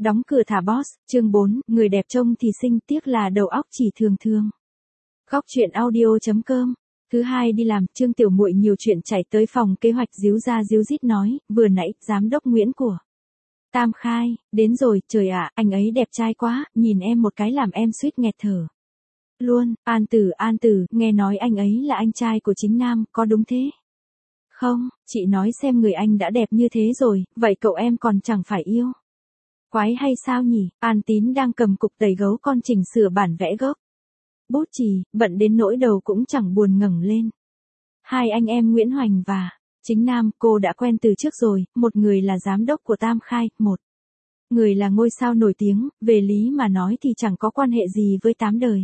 Đóng cửa thả boss, chương 4, người đẹp trông thì xinh tiếc là đầu óc chỉ thường thường. Góc truyện audio.com. Thứ hai đi làm, Trương Tiểu Muội nhiều chuyện chạy tới phòng kế hoạch díu ra díu dít nói, vừa nãy, giám đốc Nguyễn của Tam Khai, đến rồi, trời ạ, anh ấy đẹp trai quá, nhìn em một cái làm em suýt nghẹt thở. Luôn, An Tử, nghe nói anh ấy là anh trai của Chính Nam, có đúng thế? Không, chị nói xem người anh đã đẹp như thế rồi, vậy cậu em còn chẳng phải yêu. Quái hay sao nhỉ? An Tín đang cầm cục tẩy gấu con chỉnh sửa bản vẽ gốc. Bút chì, bận đến nỗi đầu cũng chẳng buồn ngẩng lên. Hai anh em Nguyễn Hoành và Chính Nam, cô đã quen từ trước rồi, một người là giám đốc của Tam Khai, một người là ngôi sao nổi tiếng, về lý mà nói thì chẳng có quan hệ gì với tám đời.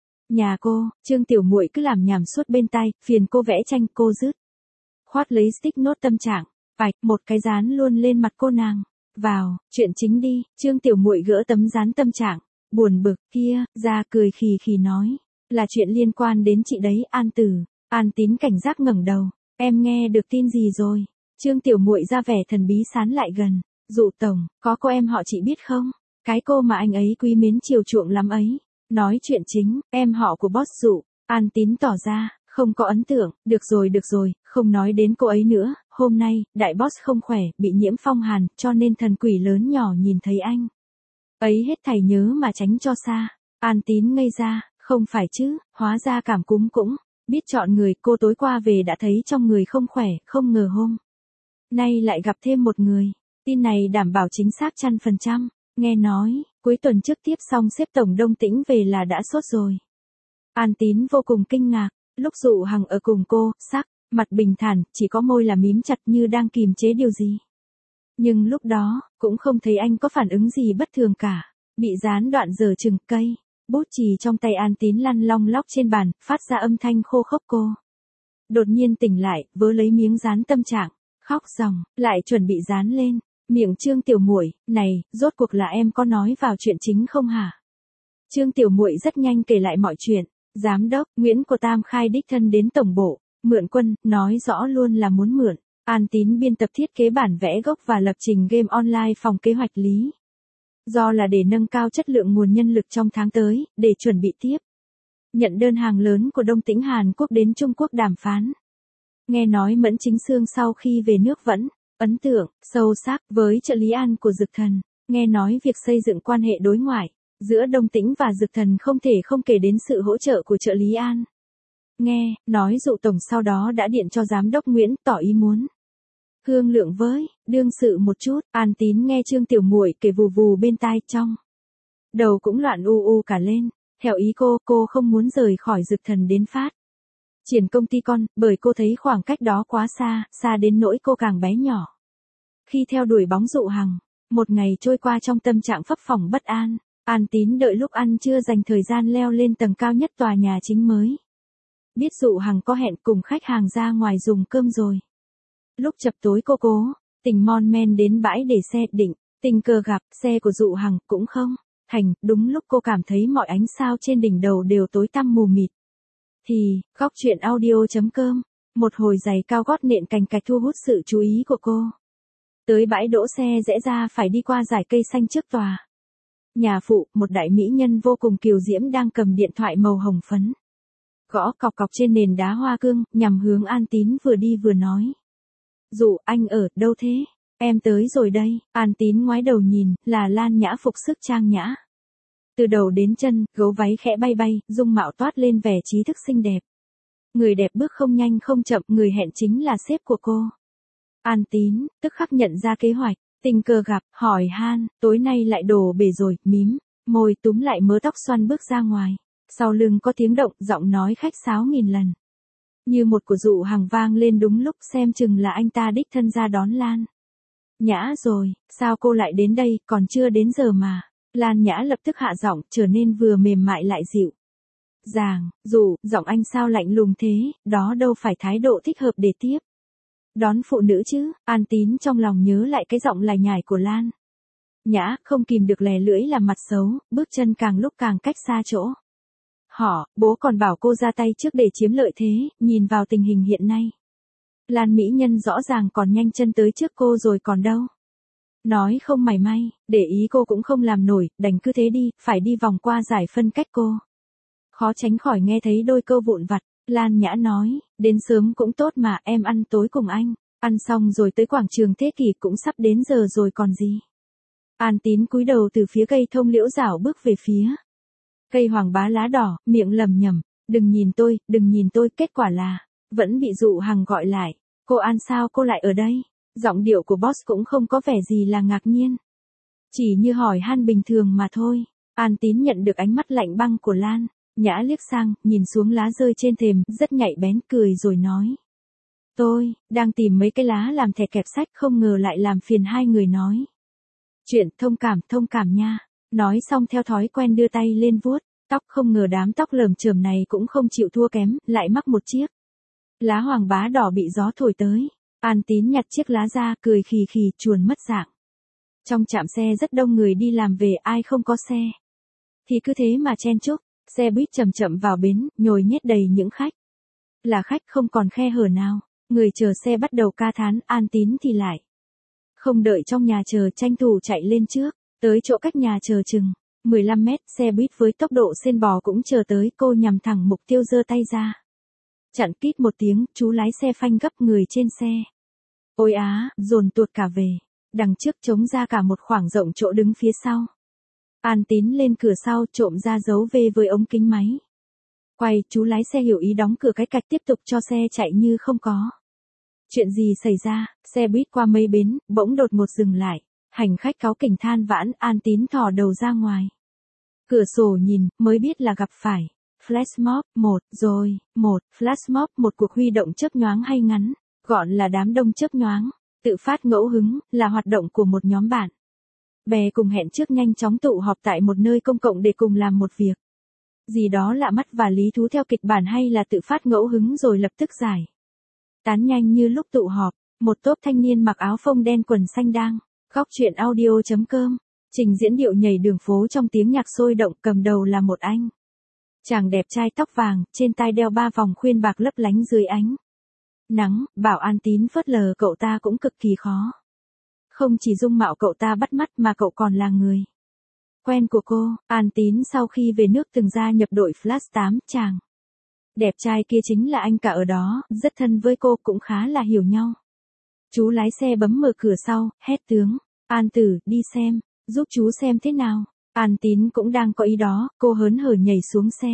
Nhà cô, Trương Tiểu Muội cứ làm nhảm suốt bên tai, phiền cô vẽ tranh cô dứt khoát lấy stick nốt tâm trạng, vạch một cái dán luôn lên mặt cô nàng. Vào, chuyện chính đi, Trương Tiểu Muội gỡ tấm dán tâm trạng, buồn bực, kia, ra cười khì khì nói, là chuyện liên quan đến chị đấy, An Tử. An Tín cảnh giác ngẩng đầu, em nghe được tin gì rồi? Trương Tiểu Muội ra vẻ thần bí sán lại gần, Dụ tổng, có cô em họ chị biết không? Cái cô mà anh ấy quý mến chiều chuộng lắm ấy. Nói chuyện chính, em họ của boss Dụ. An Tín tỏ ra không có ấn tượng, được rồi, không nói đến cô ấy nữa, hôm nay, đại boss không khỏe, bị nhiễm phong hàn, cho nên thần quỷ lớn nhỏ nhìn thấy anh ấy hết thảy nhớ mà tránh cho xa. An Tín ngây ra, không phải chứ, hóa ra cảm cúm cũng biết chọn người, cô tối qua về đã thấy trong người không khỏe, không ngờ hôm nay lại gặp thêm một người. Tin này đảm bảo chính xác 100%, nghe nói, cuối tuần trước tiếp xong sếp tổng Đông Tĩnh về là đã sốt rồi. An Tín vô cùng kinh ngạc, lúc Dụ Hằng ở cùng cô, sắc mặt bình thản, chỉ có môi là mím chặt như đang kìm chế điều gì. Nhưng lúc đó, cũng không thấy anh có phản ứng gì bất thường cả, bị gián đoạn dở chừng cây. Bút chì trong tay An Tín lăn long lóc trên bàn, phát ra âm thanh khô khốc cô. Đột nhiên tỉnh lại, vớ lấy miếng dán tâm trạng, khóc ròng, lại chuẩn bị dán lên. Miệng Trương Tiểu Muội, này, rốt cuộc là em có nói vào chuyện chính không hả? Trương Tiểu Muội rất nhanh kể lại mọi chuyện. Giám đốc Nguyễn của Tam Khai đích thân đến tổng bộ, mượn quân, nói rõ luôn là muốn mượn. An Tín biên tập thiết kế bản vẽ gốc và lập trình game online phòng kế hoạch lý. Do là để nâng cao chất lượng nguồn nhân lực trong tháng tới, để chuẩn bị tiếp nhận đơn hàng lớn của Đông Tĩnh Hàn Quốc đến Trung Quốc đàm phán. Nghe nói Mẫn Chính Xương sau khi về nước vẫn ấn tượng sâu sắc với trợ lý An của Dực Thần. Nghe nói việc xây dựng quan hệ đối ngoại giữa Đông Tĩnh và Dực Thần không thể không kể đến sự hỗ trợ của trợ lý An. Nghe nói Dụ tổng sau đó đã điện cho giám đốc Nguyễn tỏ ý muốn thương lượng với đương sự một chút. An Tín nghe Trương Tiểu Muội kể vù vù bên tai, trong đầu cũng loạn u cả lên. Theo ý cô không muốn rời khỏi Dực Thần đến phát triển công ty con, bởi cô thấy khoảng cách đó quá xa đến nỗi cô càng bé nhỏ. Khi theo đuổi bóng Dụ Hằng, một ngày trôi qua trong tâm trạng phấp phỏng bất an. An Tín đợi lúc ăn trưa dành thời gian leo lên tầng cao nhất tòa nhà chính mới. Biết Dụ Hằng có hẹn cùng khách hàng ra ngoài dùng cơm rồi. Lúc chập tối cô cố tình mon men đến bãi để xe, định tình cờ gặp xe của Dụ Hằng cũng không thành, đúng lúc cô cảm thấy mọi ánh sao trên đỉnh đầu đều tối tăm mù mịt. Thì, góc truyện audio.com, một hồi giày cao gót nện cành cạch thu hút sự chú ý của cô. Tới bãi đỗ xe rẽ ra phải đi qua dải cây xanh trước tòa nhà phụ, một đại mỹ nhân vô cùng kiều diễm đang cầm điện thoại màu hồng phấn. Gõ cọc cọc trên nền đá hoa cương, nhằm hướng An Tín vừa đi vừa nói. Dụ, anh ở đâu thế? Em tới rồi đây. An Tín ngoái đầu nhìn, là Lan Nhã phục sức trang nhã. Từ đầu đến chân, gấu váy khẽ bay, dung mạo toát lên vẻ trí thức xinh đẹp. Người đẹp bước không nhanh không chậm, người hẹn chính là sếp của cô. An Tín, tức khắc nhận ra kế hoạch, tình cờ gặp, hỏi han, tối nay lại đổ bể rồi, mím môi túm lại mớ tóc xoăn bước ra ngoài. Sau lưng có tiếng động, giọng nói khách sáo nghìn lần. Như một của Dụ Hằng vang lên đúng lúc, xem chừng là anh ta đích thân ra đón Lan Nhã rồi, sao cô lại đến đây, còn chưa đến giờ mà. Lan Nhã lập tức hạ giọng, trở nên vừa mềm mại lại dịu dàng. Dụ, giọng anh sao lạnh lùng thế, đó đâu phải thái độ thích hợp để tiếp đón phụ nữ chứ. An Tín trong lòng nhớ lại cái giọng lải nhải của Lan Nhã, không kìm được lè lưỡi làm mặt xấu, bước chân càng lúc càng cách xa chỗ. Bố còn bảo cô ra tay trước để chiếm lợi thế, nhìn vào tình hình hiện nay. Lan mỹ nhân rõ ràng còn nhanh chân tới trước cô rồi còn đâu. Nói không mảy may, để ý cô cũng không làm nổi, đành cứ thế đi, phải đi vòng qua giải phân cách cô. Khó tránh khỏi nghe thấy đôi câu vụn vặt, Lan Nhã nói, đến sớm cũng tốt mà, em ăn tối cùng anh. Ăn xong rồi tới quảng trường Thế Kỷ cũng sắp đến giờ rồi còn gì. An Tín cúi đầu từ phía cây thông liễu rảo bước về phía cây hoàng bá lá đỏ, miệng lẩm nhẩm, đừng nhìn tôi, kết quả là, vẫn bị Dụ Hằng gọi lại. Cô An sao cô lại ở đây? Giọng điệu của boss cũng không có vẻ gì là ngạc nhiên. Chỉ như hỏi han bình thường mà thôi. An Tín nhận được ánh mắt lạnh băng của Lan Nhã liếc sang, nhìn xuống lá rơi trên thềm, rất nhạy bén, cười rồi nói. Tôi, đang tìm mấy cái lá làm thẻ kẹp sách, không ngờ lại làm phiền hai người nói. Chuyện thông cảm nha. Nói xong theo thói quen đưa tay lên vuốt tóc, không ngờ đám tóc lởm chởm này cũng không chịu thua kém, lại mắc một chiếc lá hoàng bá đỏ bị gió thổi tới. An Tín nhặt chiếc lá ra, cười khì khì, chuồn mất dạng. Trong trạm xe rất đông người đi làm về, ai không có xe thì cứ thế mà chen chúc. Xe buýt chậm chậm vào bến, nhồi nhét đầy những khách. Là khách không còn khe hở nào. Người chờ xe bắt đầu ca thán, An Tín thì lại không đợi trong nhà chờ, tranh thủ chạy lên trước. Tới chỗ cách nhà chờ chừng 15 mét, xe buýt với tốc độ sên bò cũng chờ tới. Cô nhằm thẳng mục tiêu, giơ tay ra. Chặn kít một tiếng, chú lái xe phanh gấp người trên xe. Ôi á, dồn tuột cả về. Đằng trước trống ra cả một khoảng rộng chỗ đứng phía sau. An Tín lên cửa sau, trộm ra dấu V với ống kính máy. Quay, chú lái xe hiểu ý đóng cửa cái cạch, tiếp tục cho xe chạy như không có chuyện gì xảy ra. Xe buýt qua mấy bến, bỗng đột ngột dừng lại. Hành khách cáu kỉnh than vãn, An Tín thò đầu ra ngoài cửa sổ nhìn, mới biết là gặp phải flash mob. Flash mob, một cuộc huy động chớp nhoáng hay ngắn, gọn là đám đông chớp nhoáng, tự phát ngẫu hứng, là hoạt động của một nhóm bạn bè cùng hẹn trước nhanh chóng tụ họp tại một nơi công cộng để cùng làm một việc gì đó lạ mắt và lý thú theo kịch bản, hay là tự phát ngẫu hứng rồi lập tức giải tán nhanh như lúc tụ họp. Một tốp thanh niên mặc áo phông đen quần xanh đang góc chuyện audio.com trình diễn điệu nhảy đường phố trong tiếng nhạc sôi động. Cầm đầu là một anh chàng đẹp trai tóc vàng, trên tai đeo 3 vòng khuyên bạc lấp lánh dưới ánh nắng. Bảo An Tín phớt lờ cậu ta cũng cực kỳ khó. Không chỉ dung mạo cậu ta bắt mắt mà cậu còn là người quen của cô. An Tín sau khi về nước từng gia nhập đội Flash 8, chàng đẹp trai kia chính là anh cả ở đó, rất thân với cô, cũng khá là hiểu nhau. Chú lái xe bấm mở cửa sau, hét tướng, An Tử, đi xem, giúp chú xem thế nào. An Tín cũng đang có ý đó, cô hớn hở nhảy xuống xe.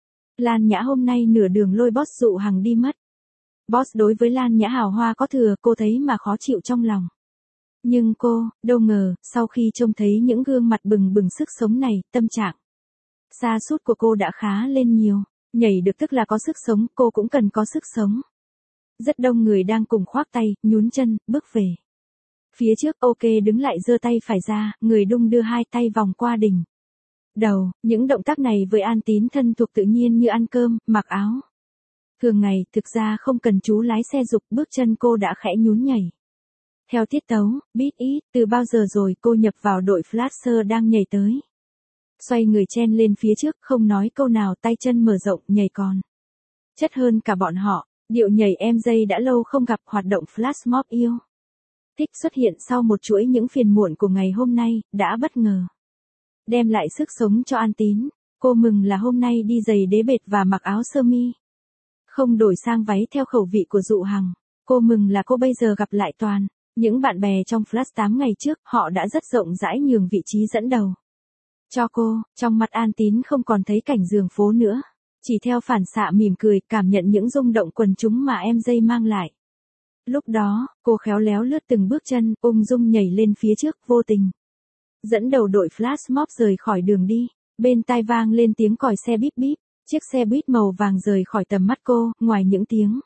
Lan Nhã hôm nay nửa đường lôi boss Dụ Hằng đi mất. Boss đối với Lan Nhã hào hoa có thừa, cô thấy mà khó chịu trong lòng. Nhưng cô, đâu ngờ, sau khi trông thấy những gương mặt bừng bừng sức sống này, tâm trạng sa sút của cô đã khá lên nhiều. Nhảy được tức là có sức sống, cô cũng cần có sức sống. Rất đông người đang cùng khoác tay, nhún chân, bước về phía trước. Ok đứng lại, giơ tay phải ra, người đung đưa hai tay vòng qua đỉnh đầu. Những động tác này với An Tín thân thuộc tự nhiên như ăn cơm, mặc áo thường ngày. Thực ra không cần chú lái xe giục, bước chân cô đã khẽ nhún nhảy theo tiết tấu, beat it. Từ bao giờ rồi cô nhập vào đội Flasher đang nhảy tới. Xoay người chen lên phía trước, không nói câu nào, tay chân mở rộng, nhảy còn chất hơn cả bọn họ. Điệu nhảy MJ đã lâu không gặp, hoạt động Flash Mob yêu thích xuất hiện sau một chuỗi những phiền muộn của ngày hôm nay, đã bất ngờ đem lại sức sống cho An Tín. Cô mừng là hôm nay đi giày đế bệt và mặc áo sơ mi, không đổi sang váy theo khẩu vị của Dụ Hằng. Cô mừng là cô bây giờ gặp lại toàn những bạn bè trong Flash 8 ngày trước, họ đã rất rộng rãi nhường vị trí dẫn đầu cho cô. Trong mặt An Tín không còn thấy cảnh giường phố nữa, chỉ theo phản xạ mỉm cười, cảm nhận những rung động quần chúng mà MJ mang lại. Lúc đó, cô khéo léo lướt từng bước chân, ung dung nhảy lên phía trước, vô tình dẫn đầu đội Flash Mob rời khỏi đường đi. Bên tai vang lên tiếng còi xe bíp bíp, chiếc xe buýt màu vàng rời khỏi tầm mắt cô. Ngoài những tiếng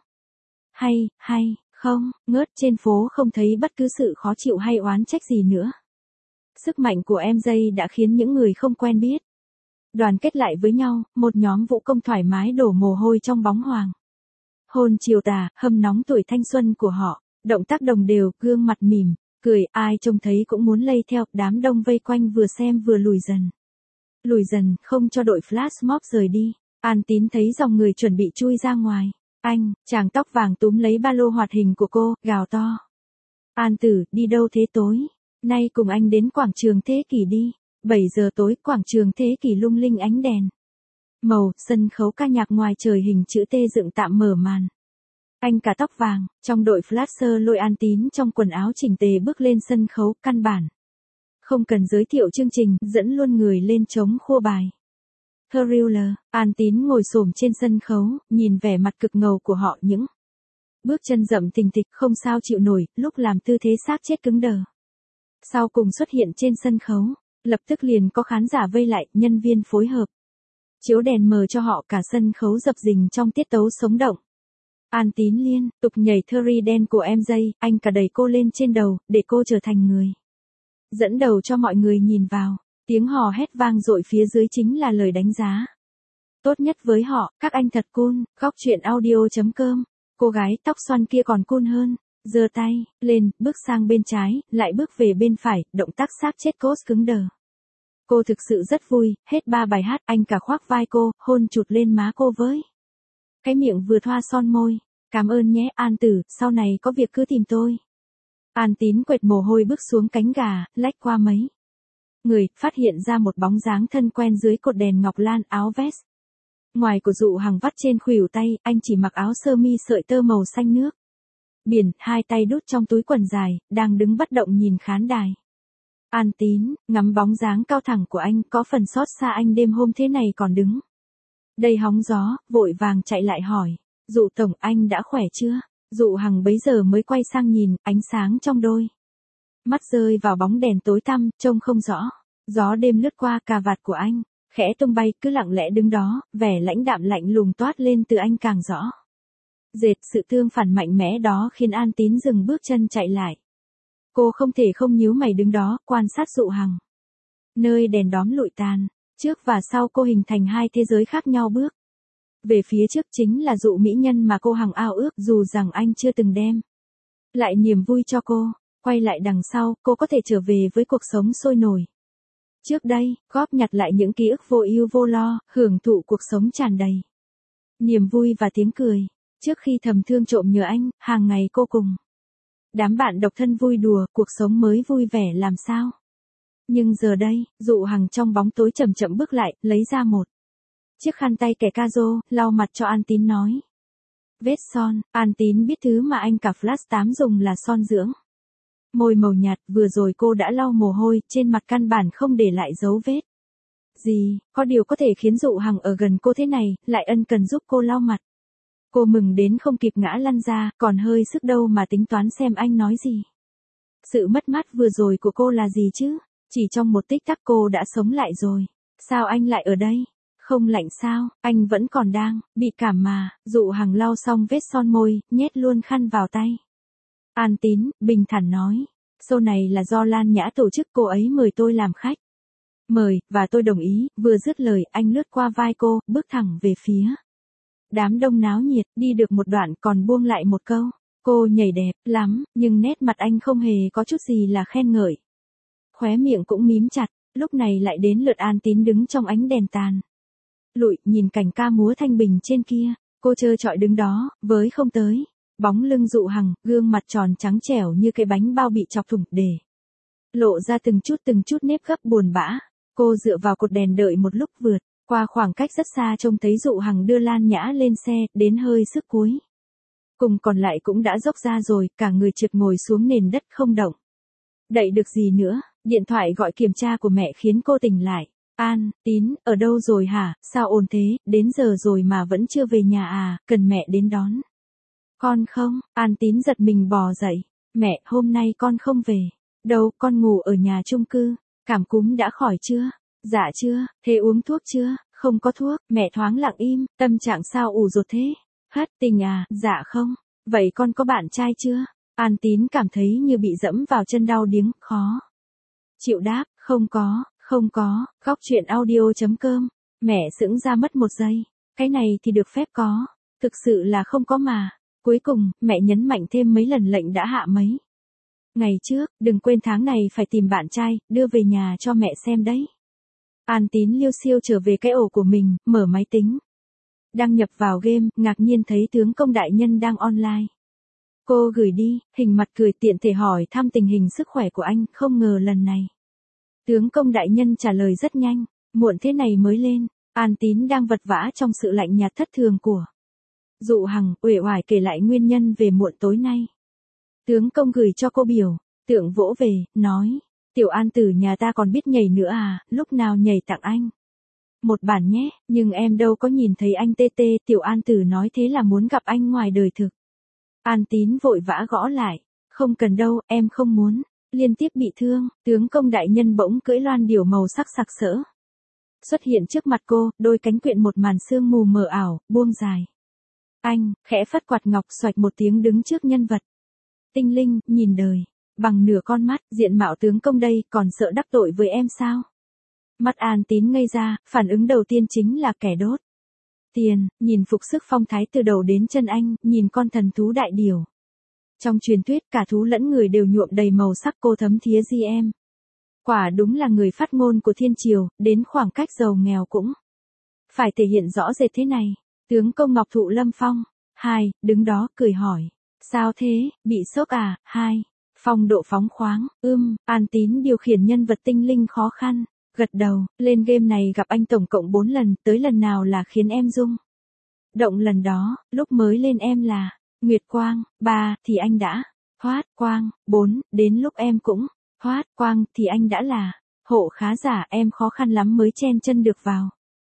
hay không ngớt trên phố, không thấy bất cứ sự khó chịu hay oán trách gì nữa. Sức mạnh của MJ đã khiến những người không quen biết đoàn kết lại với nhau. Một nhóm vũ công thoải mái đổ mồ hôi trong bóng hoàng hôn chiều tà, hâm nóng tuổi thanh xuân của họ. Động tác đồng đều, gương mặt mỉm cười, ai trông thấy cũng muốn lây theo. Đám đông vây quanh vừa xem vừa lùi dần, không cho đội Flash Mob rời đi. An Tín thấy dòng người chuẩn bị chui ra ngoài. Anh, chàng tóc vàng túm lấy ba lô hoạt hình của cô, gào to, An Tử, đi đâu thế tối Nay cùng anh đến quảng trường Thế Kỷ đi. 7 giờ tối, quảng trường Thế Kỷ lung linh ánh đèn. Màu, sân khấu ca nhạc ngoài trời hình chữ T dựng tạm mở màn. Anh cả tóc vàng, trong đội flasher lôi An Tín trong quần áo chỉnh tề bước lên sân khấu, căn bản. Không cần giới thiệu chương trình, dẫn luôn người lên trống khua bài. Thriller, An Tín ngồi xổm trên sân khấu, nhìn vẻ mặt cực ngầu của họ, những bước chân rậm thình thịch không sao chịu nổi, lúc làm tư thế xác chết cứng đờ. Sau cùng xuất hiện trên sân khấu, lập tức liền có khán giả vây lại, nhân viên phối hợp. Chiếu đèn mờ cho họ, cả sân khấu dập dình trong tiết tấu sống động. An Tín liên tục nhảy Thriller đen của MJ, anh cả đẩy cô lên trên đầu, để cô trở thành người dẫn đầu cho mọi người nhìn vào. Tiếng hò hét vang dội phía dưới chính là lời đánh giá tốt nhất với họ, các anh thật cool. Góc truyện audio.com. Cô gái tóc xoăn kia còn cool hơn, giơ tay lên, bước sang bên trái, lại bước về bên phải, động tác xác chết cốt cứng đờ. Cô thực sự rất vui, hết 3 bài hát, anh cả khoác vai cô, hôn chụt lên má cô với cái miệng vừa thoa son môi. Cảm ơn nhé, An tử, sau này có việc cứ tìm tôi. An Tín quệt mồ hôi bước xuống cánh gà, lách qua mấy người, phát hiện ra một bóng dáng thân quen dưới cột đèn ngọc lan, áo vest ngoài của Dụ Hằng vắt trên khuỷu tay, anh chỉ mặc áo sơ mi sợi tơ màu xanh nước biển, hai tay đút trong túi quần dài, đang đứng bất động nhìn khán đài. An Tín ngắm bóng dáng cao thẳng của anh, có phần xót xa anh đêm hôm thế này còn đứng đây hóng gió, vội vàng chạy lại hỏi, Dụ tổng, anh đã khỏe chưa? Dụ Hằng bấy giờ mới quay sang nhìn, ánh sáng trong đôi mắt rơi vào bóng đèn tối tăm, trông không rõ. Gió đêm lướt qua cà vạt của anh, khẽ tung bay, cứ lặng lẽ đứng đó, vẻ lãnh đạm lạnh lùng toát lên từ anh càng rõ. Dệt, sự tương phản mạnh mẽ đó khiến An Tín dừng bước chân chạy lại. Cô không thể không nhíu mày đứng đó, quan sát Dụ Hằng. Nơi đèn đóm lụi tàn, trước và sau cô hình thành hai thế giới khác nhau bước. Về phía trước chính là Dụ mỹ nhân mà cô hằng ao ước, dù rằng anh chưa từng đem lại niềm vui cho cô. Quay lại đằng sau, cô có thể trở về với cuộc sống sôi nổi trước đây, góp nhặt lại những ký ức vô ưu vô lo, hưởng thụ cuộc sống tràn đầy niềm vui và tiếng cười. Trước khi thầm thương trộm nhớ anh, hàng ngày cô cùng đám bạn độc thân vui đùa, cuộc sống mới vui vẻ làm sao. Nhưng giờ đây, Dụ Hằng trong bóng tối chậm chậm bước lại, lấy ra một chiếc khăn tay kẻ ca-rô, lau mặt cho An Tín nói. Vết son, An Tín biết thứ mà anh cả Flash 8 dùng là son dưỡng môi màu nhạt, vừa rồi cô đã lau mồ hôi, trên mặt căn bản không để lại dấu vết gì, có điều có thể khiến Dụ Hằng ở gần cô thế này, lại ân cần giúp cô lau mặt. Cô mừng đến không kịp ngã lăn ra, còn hơi sức đâu mà tính toán xem anh nói gì. Sự mất mát vừa rồi của cô là gì chứ? Chỉ trong một tích tắc cô đã sống lại rồi. Sao anh lại ở đây? Không lạnh sao? Anh vẫn còn đang bị cảm mà. Dụ Hằng lau xong vết son môi, nhét luôn khăn vào tay. An Tín bình thản nói, show này là do Lan Nhã tổ chức, cô ấy mời tôi làm khách. Mời, và tôi đồng ý. Vừa dứt lời, anh lướt qua vai cô, bước thẳng về phía đám đông náo nhiệt, đi được một đoạn còn buông lại một câu. Cô nhảy đẹp lắm, nhưng nét mặt anh không hề có chút gì là khen ngợi. Khóe miệng cũng mím chặt, lúc này lại đến lượt An Tín đứng trong ánh đèn tàn lụi, nhìn cảnh ca múa thanh bình trên kia, cô trơ trọi đứng đó, với không tới bóng lưng Dụ Hằng, gương mặt tròn trắng trẻo như cái bánh bao bị chọc thủng, để lộ ra từng chút nếp gấp buồn bã. Cô dựa vào cột đèn đợi một lúc, vượt qua khoảng cách rất xa trông thấy Dụ Hằng đưa Lan Nhã lên xe, đến hơi sức cuối cùng còn lại cũng đã dốc ra rồi, cả người trượt ngồi xuống nền đất không động đậy được gì nữa. Điện thoại gọi kiểm tra của mẹ khiến cô tỉnh lại. An Tín, ở đâu rồi hả? Sao ồn thế, đến giờ rồi mà vẫn chưa về nhà à, cần mẹ đến đón con không? An Tín giật mình bò dậy. Mẹ, hôm nay con không về. Đâu, con ngủ ở nhà chung cư. Cảm cúm đã khỏi chưa? Dạ chưa. Thế uống thuốc chưa? Không có thuốc. Mẹ thoáng lặng im, tâm trạng sao ủ rột thế? Hất tình à? Dạ không. Vậy con có bạn trai chưa? An Tín cảm thấy như bị dẫm vào chân, đau điếng, khó chịu đáp, không có. Góc truyện audio.com. Mẹ sững ra mất một giây. Cái này thì được phép có. Thực sự là không có mà. Cuối cùng, mẹ nhấn mạnh thêm mấy lần lệnh đã hạ mấy ngày trước, đừng quên tháng này phải tìm bạn trai, đưa về nhà cho mẹ xem đấy. An Tín liêu xiêu trở về cái ổ của mình, mở máy tính. Đăng nhập vào game, ngạc nhiên thấy tướng công đại nhân đang online. Cô gửi đi, hình mặt cười tiện thể hỏi thăm tình hình sức khỏe của anh, không ngờ lần này. Tướng công đại nhân trả lời rất nhanh, muộn thế này mới lên, An Tín đang vật vã trong sự lạnh nhạt thất thường của Dụ Hằng, uể oải kể lại nguyên nhân về muộn tối nay. Tướng công gửi cho cô biểu, tượng vỗ về, nói, tiểu An tử nhà ta còn biết nhảy nữa à, lúc nào nhảy tặng anh. Một bản nhé, nhưng em đâu có nhìn thấy anh tê tê, tiểu An tử nói thế là muốn gặp anh ngoài đời thực. An Tín vội vã gõ lại, không cần đâu, em không muốn. Liên tiếp bị thương, tướng công đại nhân bỗng cưỡi loan điểu màu sắc sặc sỡ. Xuất hiện trước mặt cô, đôi cánh quyện một màn sương mù mờ ảo, buông dài. Anh, khẽ phất quạt ngọc xoạch một tiếng đứng trước nhân vật. Tinh linh, nhìn đời, bằng nửa con mắt, diện mạo tướng công đây, còn sợ đắc tội với em sao? Mắt An Tín ngây ra, phản ứng đầu tiên chính là kẻ đốt tiền, nhìn phục sức phong thái từ đầu đến chân anh, nhìn con thần thú đại điểu. Trong truyền thuyết cả thú lẫn người đều nhuộm đầy màu sắc, cô thấm thía gì em. Quả đúng là người phát ngôn của thiên triều, đến khoảng cách giàu nghèo cũng phải thể hiện rõ rệt thế này. Tướng công Ngọc Thụ Lâm Phong. 2, đứng đó, cười hỏi. Sao thế, bị sốc à? 2, phong độ phóng khoáng. An Tín điều khiển nhân vật tinh linh khó khăn. Gật đầu, lên game này gặp anh tổng cộng 4 lần, tới lần nào là khiến em rung động lần đó, lúc mới lên em là Nguyệt Quang, 3, thì anh đã Hoát Quang, 4, đến lúc em cũng Hoát Quang, thì anh đã là Hộ Khá Giả, em khó khăn lắm mới chen chân được vào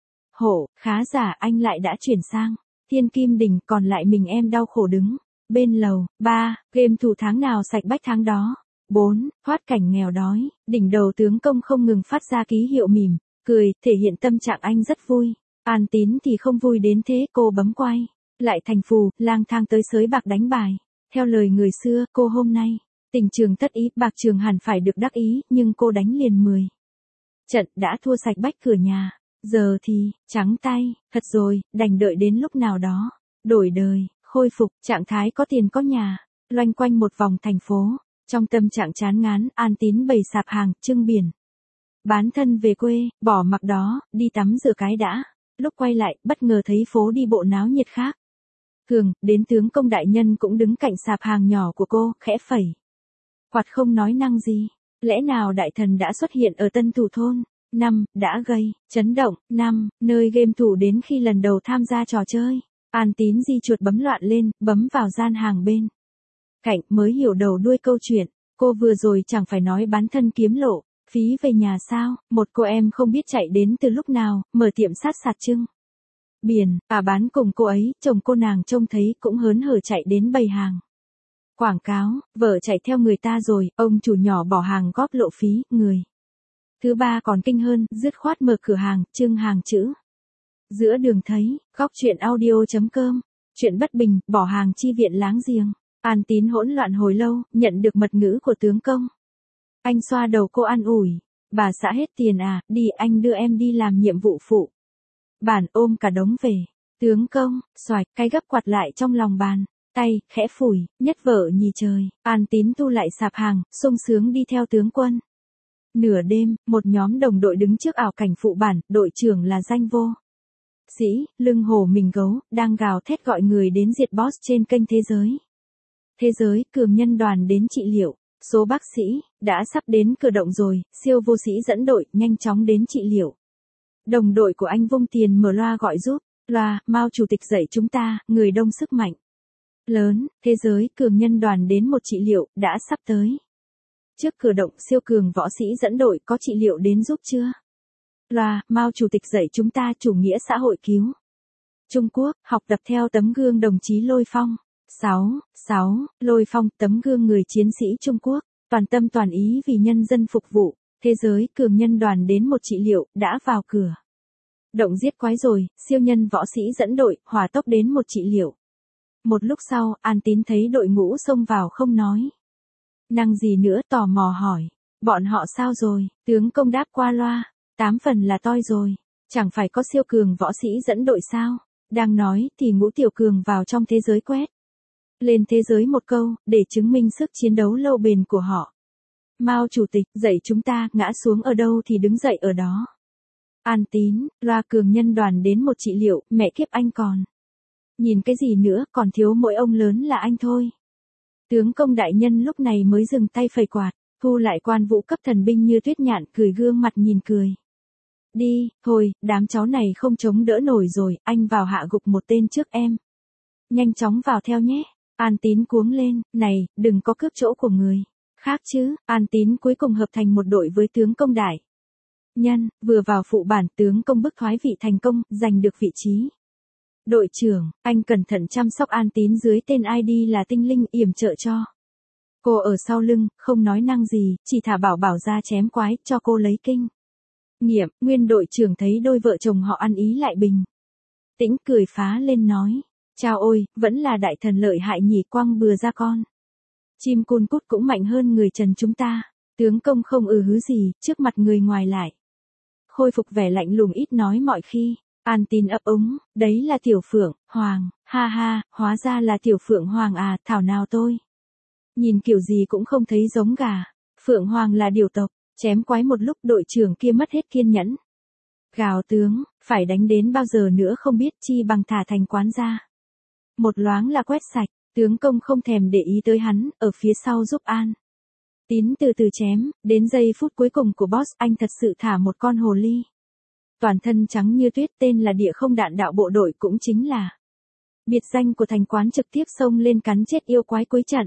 Hộ Khá Giả, anh lại đã chuyển sang Thiên Kim Đỉnh, còn lại mình em đau khổ đứng bên lầu. 3, game thủ tháng nào sạch bách tháng đó. 4, thoát cảnh nghèo đói, đỉnh đầu tướng công không ngừng phát ra ký hiệu mỉm, cười, thể hiện tâm trạng anh rất vui. An Tín thì không vui đến thế, cô bấm quay lại thành phù, lang thang tới sới bạc đánh bài. Theo lời người xưa, cô hôm nay tình trường thất ý, bạc trường hẳn phải được đắc ý, nhưng cô đánh liền 10 trận đã thua sạch bách cửa nhà. Giờ thì trắng tay, thật rồi, đành đợi đến lúc nào đó đổi đời, khôi phục trạng thái có tiền có nhà, loanh quanh một vòng thành phố. Trong tâm trạng chán ngán, An Tín bày sạp hàng, trưng biển. Bán thân về quê, bỏ mặc đó, đi tắm rửa cái đã. Lúc quay lại, bất ngờ thấy phố đi bộ náo nhiệt khác. Cường, đến tướng công đại nhân cũng đứng cạnh sạp hàng nhỏ của cô, khẽ phẩy quạt không nói năng gì. Lẽ nào đại thần đã xuất hiện ở Tân Thủ Thôn? 5, đã gây chấn động. 5, nơi game thủ đến khi lần đầu tham gia trò chơi. An Tín di chuột bấm loạn lên, bấm vào gian hàng bên cạnh, mới hiểu đầu đuôi câu chuyện. Cô vừa rồi chẳng phải nói bán thân kiếm lộ phí về nhà sao? Một cô em không biết chạy đến từ lúc nào, mở tiệm sát sạt trưng biển, bán cùng cô ấy, chồng cô nàng trông thấy cũng hớn hở chạy đến bày hàng quảng cáo, vợ chạy theo người ta rồi, ông chủ nhỏ bỏ hàng góp lộ phí, người thứ ba còn kinh hơn, dứt khoát mở cửa hàng, trưng hàng chữ giữa đường thấy. Góc chuyện audio.com. Chuyện bất bình, bỏ hàng chi viện láng giềng. An Tín hỗn loạn hồi lâu, nhận được mật ngữ của tướng công. Anh xoa đầu cô an ủi. Bà xã hết tiền à, đi anh đưa em đi làm nhiệm vụ phụ. Bản ôm cả đống về. Tướng công, xoạch, cái gấp quạt lại trong lòng bàn. Tay, khẽ phủi, nhất vợ nhì trời. An Tín thu lại sạp hàng, sung sướng đi theo tướng quân. Nửa đêm, một nhóm đồng đội đứng trước ảo cảnh phụ bản, đội trưởng là danh vô sĩ, lưng hổ mình gấu, đang gào thét gọi người đến diệt boss trên kênh Thế Giới. Thế Giới, cường nhân đoàn đến trị liệu. Số bác sĩ đã sắp đến cửa động rồi, siêu vô sĩ dẫn đội nhanh chóng đến trị liệu. Đồng đội của anh vung tiền mở loa gọi giúp. Loa, Mao chủ tịch dạy chúng ta, người đông sức mạnh lớn, Thế Giới, cường nhân đoàn đến một trị liệu, đã sắp tới. Trước cửa động, siêu cường võ sĩ dẫn đội có trị liệu đến giúp chưa? Loa, Mao chủ tịch dạy chúng ta chủ nghĩa xã hội cứu Trung Quốc, học tập theo tấm gương đồng chí Lôi Phong. 6. Lôi Phong, tấm gương người chiến sĩ Trung Quốc, toàn tâm toàn ý vì nhân dân phục vụ. Thế Giới, cường nhân đoàn đến một trị liệu, đã vào cửa động giết quái rồi, siêu nhân võ sĩ dẫn đội, hỏa tốc đến một trị liệu. Một lúc sau, An Tín thấy đội ngũ xông vào không nói năng gì nữa, tò mò hỏi. Bọn họ sao rồi? Tướng công đáp qua loa. 8 phần là toi rồi. Chẳng phải có siêu cường võ sĩ dẫn đội sao? Đang nói thì Ngũ Tiểu Cường vào trong Thế Giới quét lên Thế Giới một câu, để chứng minh sức chiến đấu lâu bền của họ. Mao chủ tịch, dạy chúng ta, ngã xuống ở đâu thì đứng dậy ở đó. An Tín, loa, cường nhân đoàn đến một trị liệu, mẹ kiếp anh còn nhìn cái gì nữa, còn thiếu mỗi ông lớn là anh thôi. Tướng công đại nhân lúc này mới dừng tay phẩy quạt, thu lại quan vũ cấp thần binh Như Tuyết Nhạn, cười gương mặt nhìn cười. Đi, thôi, đám cháu này không chống đỡ nổi rồi, anh vào hạ gục một tên trước em. Nhanh chóng vào theo nhé. An Tín cuống lên, này, đừng có cướp chỗ của người khác chứ. An Tín cuối cùng hợp thành một đội với tướng công đại nhân, vừa vào phụ bản tướng công bức thoái vị thành công, giành được vị trí đội trưởng. Anh cẩn thận chăm sóc An Tín dưới tên ID là Tinh Linh, yểm trợ cho cô ở sau lưng, không nói năng gì, chỉ thả bảo bảo ra chém quái, cho cô lấy kinh nghiệm. Nguyên đội trưởng thấy đôi vợ chồng họ ăn ý lại bình tĩnh, cười phá lên nói. Chao ôi, vẫn là đại thần lợi hại nhỉ, quăng bừa ra con chim cun cút cũng mạnh hơn người Trần chúng ta. Tướng công không hứ gì, trước mặt người ngoài lại khôi phục vẻ lạnh lùng ít nói mọi khi. An Tín ấp úng, đấy là Tiểu Phượng Hoàng, ha ha, hóa ra là Tiểu Phượng Hoàng à, thảo nào tôi nhìn kiểu gì cũng không thấy giống gà. Phượng Hoàng là điều tộc. Chém quái một lúc đội trưởng kia mất hết kiên nhẫn. Gào tướng, phải đánh đến bao giờ nữa không biết, chi bằng thả thành quán ra. Một loáng là quét sạch, tướng công không thèm để ý tới hắn, ở phía sau giúp An Tín từ từ chém, đến giây phút cuối cùng của boss, anh thật sự thả một con hồ ly. Toàn thân trắng như tuyết, tên là Địa Không Đạn Đạo Bộ Đội, cũng chính là biệt danh của thành quán, trực tiếp xông lên cắn chết yêu quái cuối trận.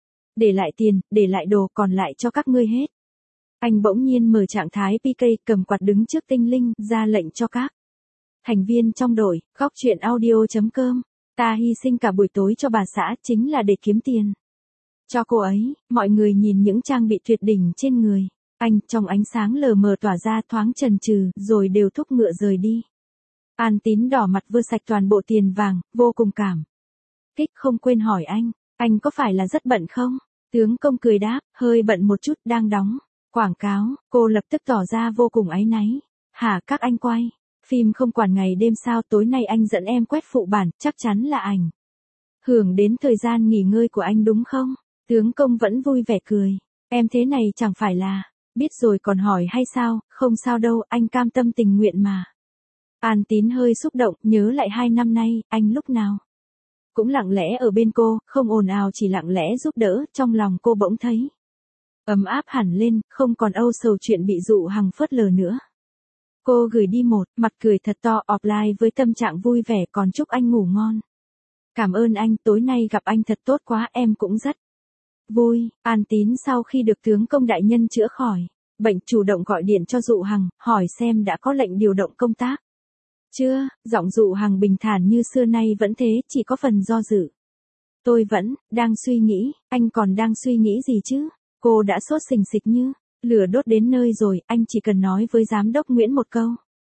Để lại tiền, để lại đồ, còn lại cho các ngươi hết. Anh bỗng nhiên mở trạng thái PK, cầm quạt đứng trước Tinh Linh, ra lệnh cho các thành viên trong đội. Góc truyện audio.com. Ta hy sinh cả buổi tối cho bà xã, chính là để kiếm tiền cho cô ấy. Mọi người nhìn những trang bị tuyệt đỉnh trên người anh, trong ánh sáng lờ mờ tỏa ra, thoáng chần chừ, rồi đều thúc ngựa rời đi. An Tín đỏ mặt vơ sạch toàn bộ tiền vàng, vô cùng cảm kích, không quên hỏi anh có phải là rất bận không? Tướng công cười đáp, hơi bận một chút, đang đóng quảng cáo. Cô lập tức tỏ ra vô cùng áy náy. Hả, các anh quay phim không quản ngày đêm sao? Tối nay anh dẫn em quét phụ bản, chắc chắn là ảnh hưởng đến thời gian nghỉ ngơi của anh đúng không? Tướng công vẫn vui vẻ cười. Em thế này chẳng phải là biết rồi còn hỏi hay sao? Không sao đâu, anh cam tâm tình nguyện mà. An Tín hơi xúc động, nhớ lại 2 năm nay, anh lúc nào cũng lặng lẽ ở bên cô, không ồn ào, chỉ lặng lẽ giúp đỡ. Trong lòng cô bỗng thấy ấm áp hẳn lên, không còn âu sầu chuyện bị Dụ Hằng phớt lờ nữa. Cô gửi đi một mặt cười thật to offline với tâm trạng vui vẻ, còn chúc anh ngủ ngon. Cảm ơn anh, tối nay gặp anh thật tốt quá, em cũng rất vui. An Tín sau khi được tướng công đại nhân chữa khỏi bệnh, chủ động gọi điện cho Dụ Hằng, hỏi xem đã có lệnh điều động công tác chưa. Giọng Dụ Hằng bình thản như xưa nay vẫn thế, chỉ có phần do dự. Tôi vẫn đang suy nghĩ. Anh còn đang suy nghĩ gì chứ? Cô đã sốt sình sịch như lửa đốt đến nơi rồi, anh chỉ cần nói với giám đốc Nguyễn một câu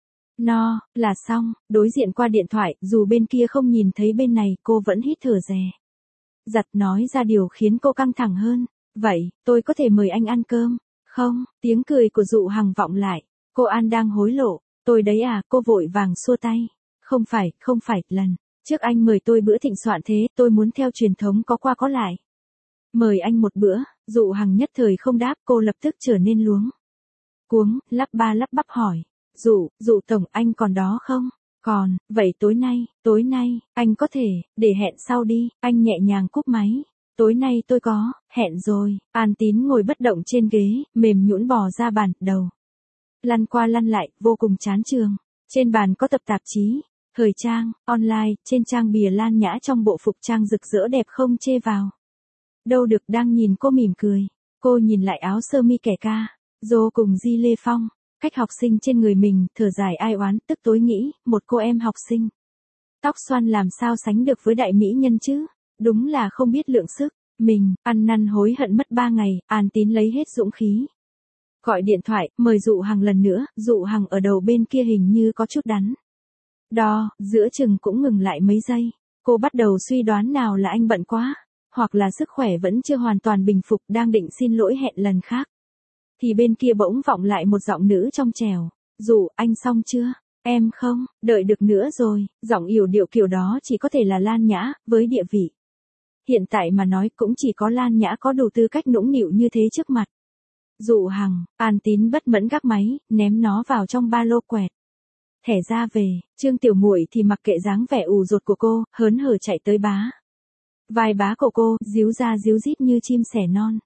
no là xong. Đối diện qua điện thoại, dù bên kia không nhìn thấy bên này, cô vẫn hít thở dè dặt, nói ra điều khiến cô căng thẳng hơn. Vậy, tôi có thể mời anh ăn cơm không? Tiếng cười của Dụ Hằng vọng lại. Cô An đang hối lộ. Tôi đấy à? Cô vội vàng xua tay. Không phải, lần trước anh mời tôi bữa thịnh soạn thế, tôi muốn theo truyền thống có qua có lại. Mời anh một bữa. Dụ Hằng nhất thời không đáp, cô lập tức trở nên luống cuống, lắp ba lắp bắp hỏi. Dụ tổng, anh còn đó không? Còn, vậy tối nay, anh có thể, để hẹn sau đi. Anh nhẹ nhàng cúp máy. Tối nay tôi có, hẹn rồi. An Tín ngồi bất động trên ghế, mềm nhũn bò ra bàn, đầu lăn qua lăn lại, vô cùng chán chường. Trên bàn có tập tạp chí, thời trang, online, trên trang bìa Lan Nhã trong bộ phục trang rực rỡ đẹp không chê vào đâu được, đang nhìn cô mỉm cười. Cô nhìn lại áo sơ mi kẻ ca Dô cùng Di Lê Phong, cách học sinh trên người mình, thở dài ai oán, tức tối nghĩ, một cô em học sinh tóc xoăn làm sao sánh được với đại mỹ nhân chứ? Đúng là không biết lượng sức. Mình, ăn năn hối hận mất 3 ngày, An Tín lấy hết dũng khí gọi điện thoại, mời Dụ Hằng lần nữa. Dụ Hằng ở đầu bên kia hình như có chút đắn đo, giữa chừng cũng ngừng lại mấy giây. Cô bắt đầu suy đoán nào là anh bận quá, hoặc là sức khỏe vẫn chưa hoàn toàn bình phục, đang định xin lỗi hẹn lần khác. Thì bên kia bỗng vọng lại một giọng nữ trong trẻo. Dụ, anh xong chưa? Em không, đợi được nữa rồi. Giọng yểu điệu kiểu đó chỉ có thể là Lan Nhã, với địa vị hiện tại mà nói cũng chỉ có Lan Nhã có đủ tư cách nũng nịu như thế trước mặt Dụ Hằng. An Tín bất mẫn gác máy, ném nó vào trong ba lô, quẹt thẻ ra về. Trương Tiểu Muội thì mặc kệ dáng vẻ ù dột của cô, hớn hở chạy tới bá Vai bá của cô, díu ra díu dít như chim sẻ non.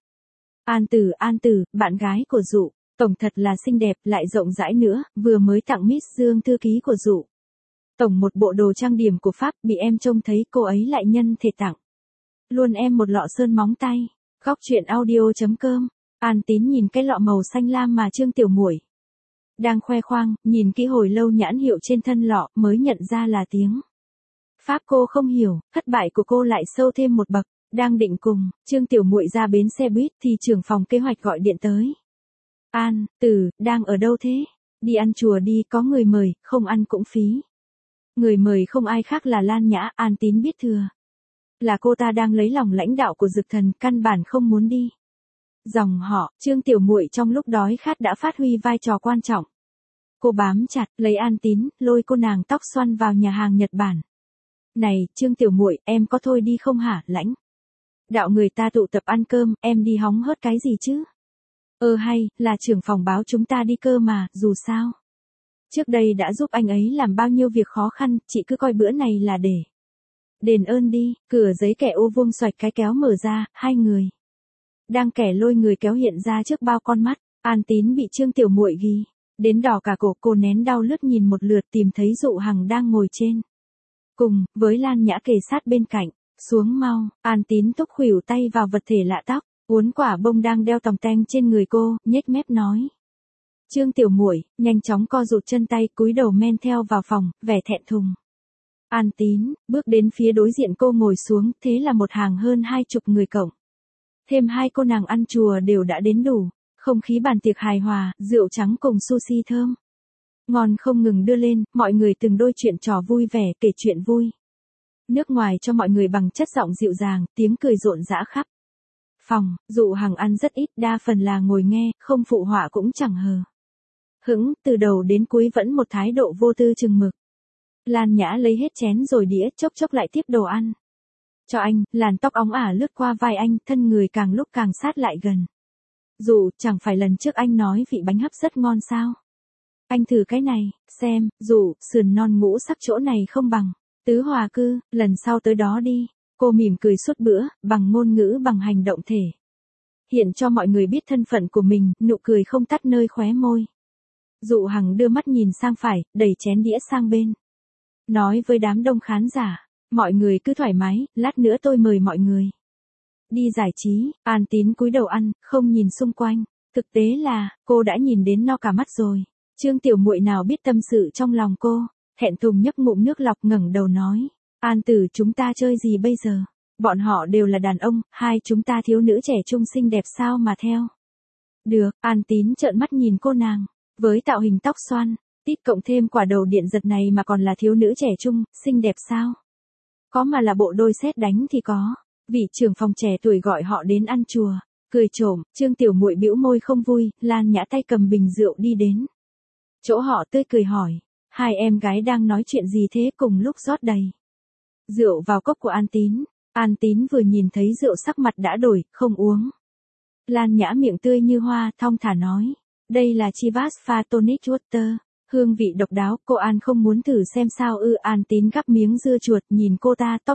An Tử, bạn gái của Dụ, tổng thật là xinh đẹp, lại rộng rãi nữa, vừa mới tặng Miss Dương thư ký của Dụ. Tổng một bộ đồ trang điểm của Pháp, bị em trông thấy cô ấy lại nhân thể tặng. Luôn em một lọ sơn móng tay. Góc truyện audio.com. An Tín nhìn cái lọ màu xanh lam mà Trương Tiểu Muội đang khoe khoang, nhìn kỹ hồi lâu nhãn hiệu trên thân lọ mới nhận ra là tiếng Pháp. Cô không hiểu, thất bại của cô lại sâu thêm một bậc. Đang định cùng Trương Tiểu Muội ra bến xe buýt thì trưởng phòng kế hoạch gọi điện tới. An Tử, đang ở đâu thế? Đi ăn chùa đi, có người mời, không ăn cũng phí. Người mời không ai khác là Lan Nhã. An Tín biết thừa là cô ta đang lấy lòng lãnh đạo của Dực Thần, căn bản không muốn đi. Dòng họ Trương Tiểu Muội trong lúc đói khát đã phát huy vai trò quan trọng. Cô bám chặt lấy An Tín, lôi cô nàng tóc xoăn vào nhà hàng Nhật Bản. Này, Trương Tiểu Muội, em có thôi đi không hả? Lãnh đạo người ta tụ tập ăn cơm, em đi hóng hớt cái gì chứ? Hay là trưởng phòng báo chúng ta đi cơ mà, dù sao trước đây đã giúp anh ấy làm bao nhiêu việc khó khăn, chị cứ coi bữa này là để đền ơn đi. Cửa giấy kẻ ô vuông xoạch cái kéo mở ra, hai người đang kẻ lôi người kéo hiện ra trước bao con mắt. An Tín bị Trương Tiểu Muội ghi đến đỏ cả cổ, cô nén đau lướt nhìn một lượt tìm thấy Dụ Hằng đang ngồi trên cùng với Lan Nhã kề sát bên cạnh. Xuống mau. An Tín thúc khuỷu tay vào vật thể lạ tóc, uốn quả bông đang đeo tòng teng trên người cô, nhếch mép nói. Trương Tiểu Muội nhanh chóng co rụt chân tay, cúi đầu men theo vào phòng, vẻ thẹn thùng. An Tín bước đến phía đối diện cô ngồi xuống, thế là một hàng hơn 20 người cộng. Thêm hai cô nàng ăn chùa đều đã đến đủ, không khí bàn tiệc hài hòa, rượu trắng cùng sushi thơm ngon không ngừng đưa lên, mọi người từng đôi chuyện trò vui vẻ, kể chuyện vui nước ngoài cho mọi người bằng chất giọng dịu dàng, tiếng cười rộn rã khắp phòng. Dụ Hằng ăn rất ít, đa phần là ngồi nghe, không phụ họa cũng chẳng hờ hững, từ đầu đến cuối vẫn một thái độ vô tư chừng mực. Lan Nhã lấy hết chén rồi đĩa, chốc chốc lại tiếp đồ ăn cho anh, làn tóc óng ả lướt qua vai anh, thân người càng lúc càng sát lại gần. Dụ, chẳng phải lần trước anh nói vị bánh hấp rất ngon sao? Anh thử cái này, xem. Dụ, sườn non ngũ sắc chỗ này không bằng Tứ Hòa Cư, lần sau tới đó đi. Cô mỉm cười suốt bữa, bằng ngôn ngữ bằng hành động thể hiện cho mọi người biết thân phận của mình, nụ cười không tắt nơi khóe môi. Dụ Hằng đưa mắt nhìn sang phải, đẩy chén đĩa sang bên. Nói với đám đông khán giả, mọi người cứ thoải mái, lát nữa tôi mời mọi người đi giải trí. An Tín cúi đầu ăn, không nhìn xung quanh. Thực tế là, cô đã nhìn đến no cả mắt rồi. Trương Tiểu Muội nào biết tâm sự trong lòng cô, thẹn thùng nhấp ngụm nước lọc ngẩng đầu nói. An Tử, chúng ta chơi gì bây giờ? Bọn họ đều là đàn ông, hai chúng ta thiếu nữ trẻ trung xinh đẹp sao mà theo được. An Tín trợn mắt nhìn cô nàng, với tạo hình tóc xoăn, tít cộng thêm quả đầu điện giật này mà còn là thiếu nữ trẻ trung, xinh đẹp sao? Có mà là bộ đôi sét đánh thì có. Vị trưởng phòng trẻ tuổi gọi họ đến ăn chùa, cười trộm. Trương Tiểu Muội bĩu môi không vui. Lan Nhã tay cầm bình rượu đi đến chỗ họ, tươi cười hỏi, hai em gái đang nói chuyện gì thế? Cùng lúc rót đầy rượu vào cốc của An Tín. An Tín vừa nhìn thấy rượu sắc mặt đã đổi, không uống. Lan Nhã miệng tươi như hoa, thong thả nói, đây là Chivas pha tonic water, hương vị độc đáo. Cô An không muốn thử xem sao ư? An Tín gắp miếng dưa chuột, nhìn cô ta tóp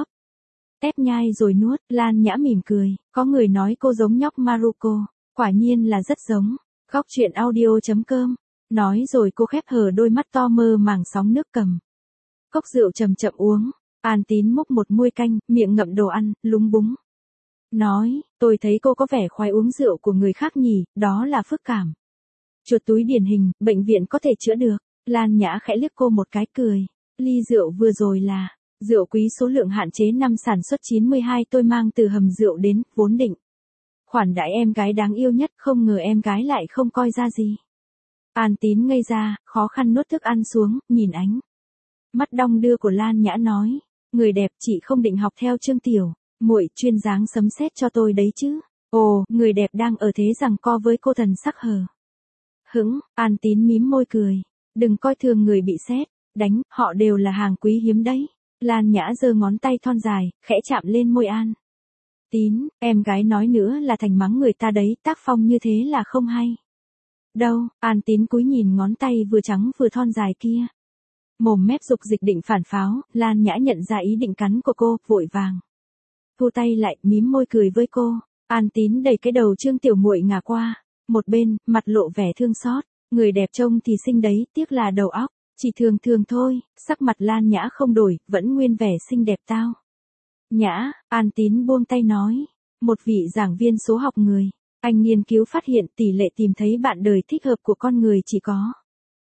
tép nhai rồi nuốt. Lan Nhã mỉm cười, có người nói cô giống nhóc Maruko, quả nhiên là rất giống. Góc truyện audio.com. Nói rồi cô khép hờ đôi mắt to mơ màng sóng nước, cầm cốc rượu chậm chậm uống. An Tín múc một muôi canh, miệng ngậm đồ ăn, lúng búng nói, tôi thấy cô có vẻ khoái uống rượu của người khác nhỉ, đó là phức cảm chuột túi điển hình, bệnh viện có thể chữa được. Lan Nhã khẽ liếc cô một cái cười, ly rượu vừa rồi là rượu quý số lượng hạn chế năm sản xuất 92 tôi mang từ hầm rượu đến, vốn định khoản đãi em gái đáng yêu nhất, không ngờ em gái lại không coi ra gì. An Tín ngây ra, khó khăn nuốt thức ăn xuống, nhìn ánh mắt đong đưa của Lan Nhã nói, người đẹp, chị không định học theo Trương Tiểu Muội chuyên dáng sấm sét cho tôi đấy chứ? Ồ, người đẹp đang ở thế giằng co với cô thần sắc hờ hững. An Tín mím môi cười, đừng coi thường người bị sét đánh, họ đều là hàng quý hiếm đấy. Lan Nhã giơ ngón tay thon dài, khẽ chạm lên môi An Tín, em gái nói nữa là thành mắng người ta đấy, tác phong như thế là không hay đâu. An Tín cúi nhìn ngón tay vừa trắng vừa thon dài kia, mồm mép dục dịch định phản pháo. Lan Nhã nhận ra ý định cắn của cô, vội vàng thu tay lại, mím môi cười với cô. An Tín đẩy cái đầu Trương Tiểu Muội ngả qua, một bên, mặt lộ vẻ thương xót, người đẹp trông thì xinh đấy, tiếc là đầu óc, chỉ thường thường thôi, sắc mặt Lan Nhã không đổi, vẫn nguyên vẻ xinh đẹp tao. Nhã, An Tín buông tay nói, một vị giảng viên số học người, anh nghiên cứu phát hiện tỷ lệ tìm thấy bạn đời thích hợp của con người chỉ có